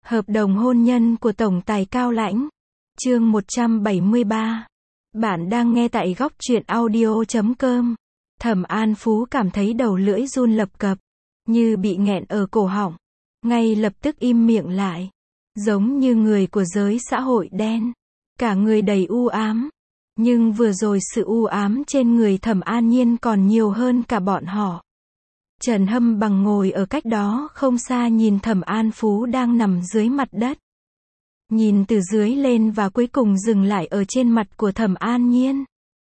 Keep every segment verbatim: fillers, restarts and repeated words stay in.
Hợp đồng hôn nhân của Tổng tài Cao Lãnh. Chương một trăm bảy mươi ba. Bạn đang nghe tại góc truyện audio chấm com. Thẩm An Phú cảm thấy đầu lưỡi run lập cập, như bị nghẹn ở cổ họng. Ngay lập tức im miệng lại. Giống như người của giới xã hội đen. Cả người đầy u ám. Nhưng vừa rồi sự u ám trên người Thẩm An Nhiên còn nhiều hơn cả bọn họ. Trần Hâm Bằng ngồi ở cách đó không xa nhìn Thẩm An Phú đang nằm dưới mặt đất. Nhìn từ dưới lên và cuối cùng dừng lại ở trên mặt của Thẩm An Nhiên.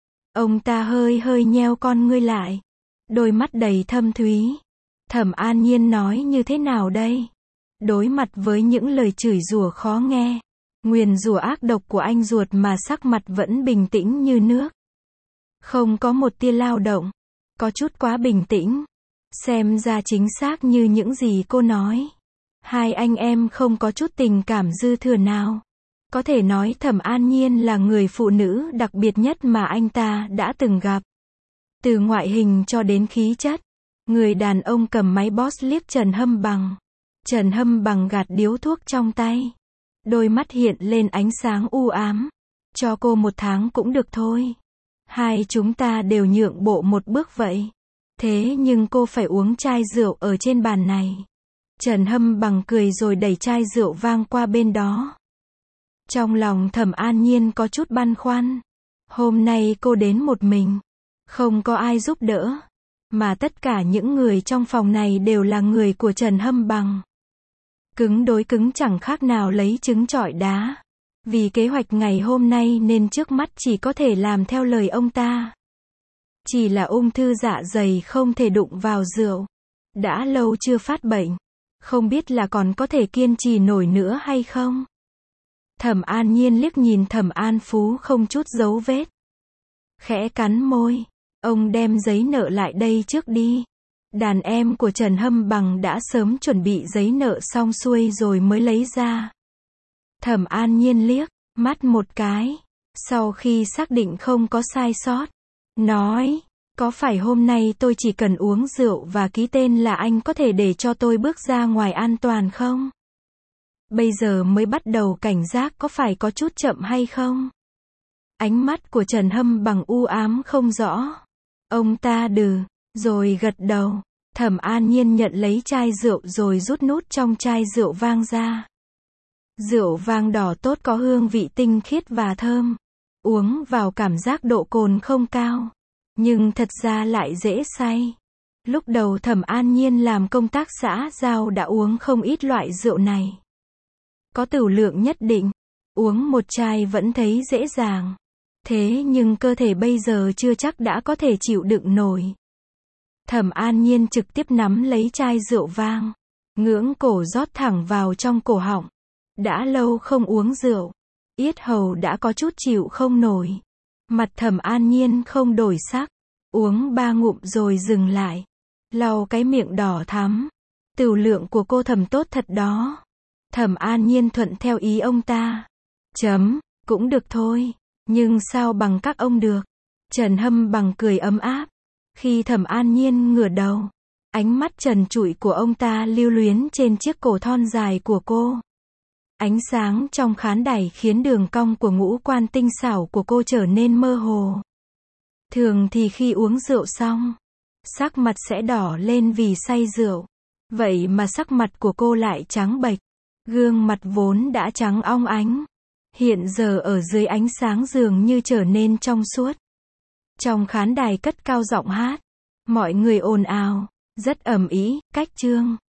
Ông ta hơi hơi nheo con ngươi lại. Đôi mắt đầy thâm thúy. Thẩm An Nhiên nói như thế nào đây? Đối mặt với những lời chửi rủa khó nghe, nguyền rủa ác độc của anh ruột mà sắc mặt vẫn bình tĩnh như nước. Không có một tia lao động. Có chút quá bình tĩnh. Xem ra chính xác như những gì cô nói. Hai anh em không có chút tình cảm dư thừa nào. Có thể nói Thẩm An Nhiên là người phụ nữ đặc biệt nhất mà anh ta đã từng gặp. Từ ngoại hình cho đến khí chất. Người đàn ông cầm máy boss liếc Trần Hâm Bằng. Trần Hâm Bằng gạt điếu thuốc trong tay. Đôi mắt hiện lên ánh sáng u ám. Cho cô một tháng cũng được thôi. Hai chúng ta đều nhượng bộ một bước vậy. Thế nhưng cô phải uống chai rượu ở trên bàn này. Trần Hâm Bằng cười rồi đẩy chai rượu vang qua bên đó. Trong lòng Thẩm An Nhiên có chút băn khoăn. Hôm nay cô đến một mình. Không có ai giúp đỡ. Mà tất cả những người trong phòng này đều là người của Trần Hâm Bằng. Cứng đối cứng chẳng khác nào lấy trứng trọi đá. Vì kế hoạch ngày hôm nay nên trước mắt chỉ có thể làm theo lời ông ta. Chỉ là ung thư dạ dày không thể đụng vào rượu. Đã lâu chưa phát bệnh. Không biết là còn có thể kiên trì nổi nữa hay không? Thẩm An Nhiên liếc nhìn Thẩm An Phú không chút dấu vết. Khẽ cắn môi. Ông đem giấy nợ lại đây trước đi. Đàn em của Trần Hâm Bằng đã sớm chuẩn bị giấy nợ xong xuôi rồi mới lấy ra. Thẩm An Nhiên liếc mắt một cái. Sau khi xác định không có sai sót. Nói, có phải hôm nay tôi chỉ cần uống rượu và ký tên là anh có thể để cho tôi bước ra ngoài an toàn không? Bây giờ mới bắt đầu cảnh giác có phải có chút chậm hay không? Ánh mắt của Trần Hâm Bằng u ám không rõ. Ông ta đừ, rồi gật đầu. Thẩm An Nhiên nhận lấy chai rượu rồi rút nút trong chai rượu vang ra. Rượu vang đỏ tốt có hương vị tinh khiết và thơm. Uống vào cảm giác độ cồn không cao. Nhưng thật ra lại dễ say. Lúc đầu Thẩm An Nhiên làm công tác xã giao đã uống không ít loại rượu này. Có tửu lượng nhất định. Uống một chai vẫn thấy dễ dàng. Thế nhưng cơ thể bây giờ chưa chắc đã có thể chịu đựng nổi. Thẩm An Nhiên trực tiếp nắm lấy chai rượu vang. Ngưỡng cổ rót thẳng vào trong cổ họng. Đã lâu không uống rượu. Yết hầu đã có chút chịu không nổi. Mặt Thẩm An Nhiên không đổi sắc. Uống ba ngụm rồi dừng lại. Lau cái miệng đỏ thắm. Tửu lượng của cô Thẩm tốt thật đó. Thẩm An Nhiên thuận theo ý ông ta. Chấm, cũng được thôi. Nhưng sao bằng các ông được? Trần Hâm Bằng cười ấm áp. Khi Thẩm An Nhiên ngửa đầu. Ánh mắt trần trụi của ông ta lưu luyến trên chiếc cổ thon dài của cô. Ánh sáng trong khán đài khiến đường cong của ngũ quan tinh xảo của cô trở nên mơ hồ. Thường thì khi uống rượu xong, sắc mặt sẽ đỏ lên vì say rượu. Vậy mà sắc mặt của cô lại trắng bệch. Gương mặt vốn đã trắng óng ánh. Hiện giờ ở dưới ánh sáng dường như trở nên trong suốt. Trong khán đài cất cao giọng hát. Mọi người ồn ào, rất ầm ĩ, cách chương.